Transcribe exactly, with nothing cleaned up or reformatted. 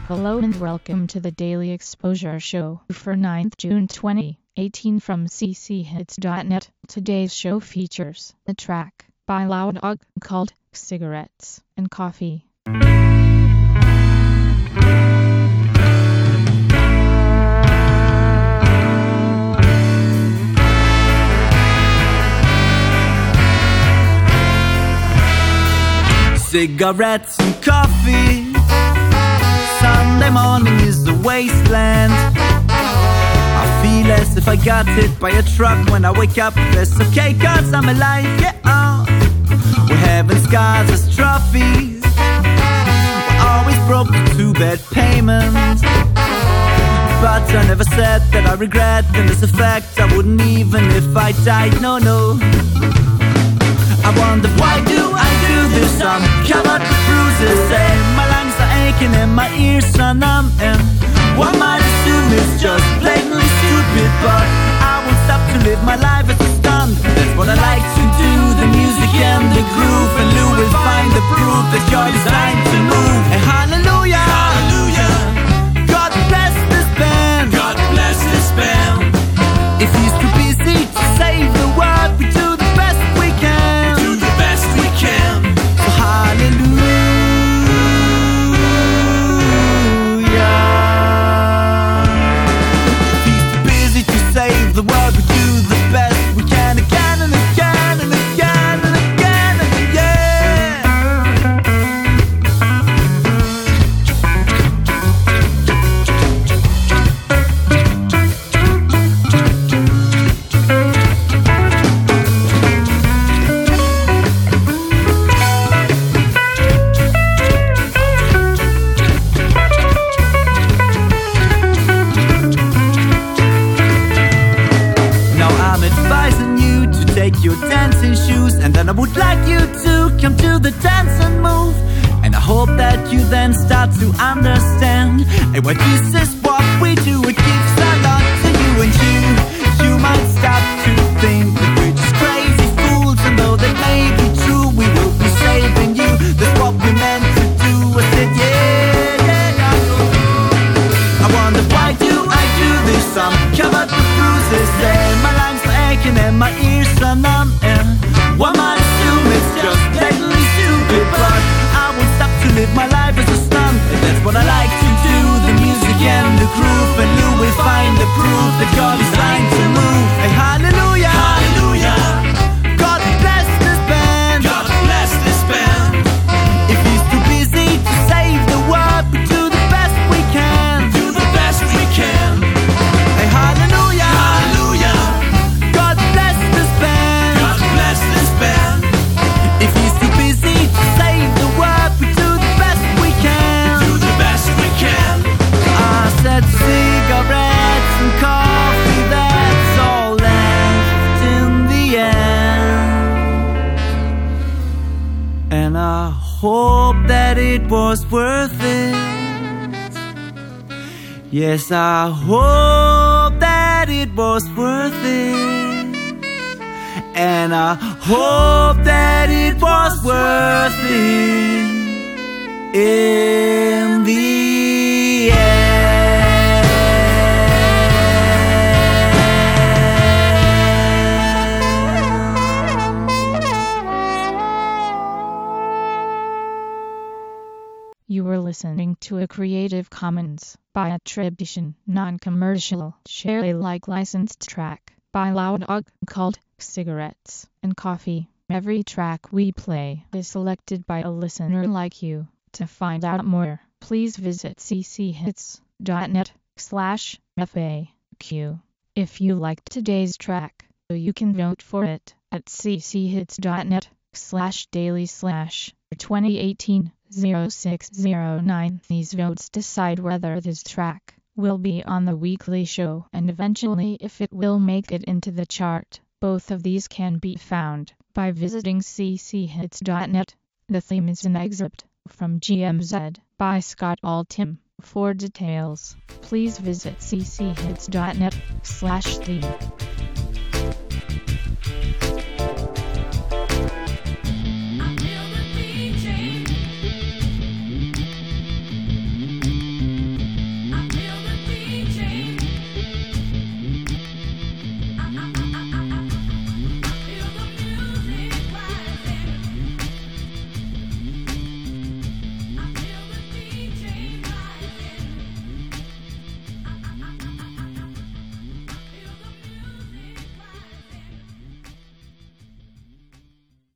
Hello and welcome to the Daily Exposure Show for ninth of June twenty eighteen from c c hits dot net. Today's show features a track by Loud Dog called Cigarettes and Coffee. Cigarettes and coffee. Sunday morning is a wasteland. I feel as if I got hit by a truck when I wake up. That's okay cause I'm alive, yeah. uh. We're having scars as trophies. We're always broke to two bad payments. But I never said that I regret. And as a fact I wouldn't even if I died, no, no. I wonder why do I do this? I'm covered with bruises and my lungs are aching and my ears are numb. And one might assume it's just blatantly stupid, but I won't stop to live my life as a stunt. That's what I like to do, the music and the groove. And Lou will find the proof that you're designed to move. And hallelujah, hallelujah, God bless this band, God bless this band. If he's too busy to save the world, we do the best we can. The world, we do the best we can again and again and again and again and yeah. Take your dancing shoes, and then I would like you to come to the dance and move. And I hope that you then start to understand, and why this is what we do. It gives a lot to you, and you, you might start to think that we're just crazy fools. And though that may be true, we will be saving you. That's what we meant to do. I said yeah, yeah, yeah. I wonder why do I do this? I'm covered with bruises and my lungs are aching and my ears are numb. And one might assume it's just blatantly stupid, but I won't stop to live my life as a stunt. And that's what I like to do, the music and the groove. And you will find the proof that you're designed to move. Hey, hallelujah, hallelujah, God bless this band, God bless this band. If he's too busy to save the world, we do the best we can, do the best we can. Hey, hallelujah, hallelujah, God bless this band, God bless this band. If he's too busy to save the world, we do the best we can, do the best we can. I said cigarettes and coffee, that's all left in the end. And I hope that it was worth it. Yes, I hope that it was worth it. And I hope that it was worth it in the end. You were listening to a Creative Commons by attribution, non-commercial, share Alike licensed track by Loud Dog called Cigarettes and Coffee. Every track we play is selected by a listener like you. To find out more, please visit c c hits dot net slash F A Q. If you liked today's track, you can vote for it at c c hits dot net slash daily slash twenty eighteen oh six oh nine. These votes decide whether this track will be on the weekly show and eventually if it will make it into the chart. Both of these can be found by visiting c c hits dot net. The theme is an excerpt from G M Z by Scott Altham. For details, please visit c c hits dot net slash theme.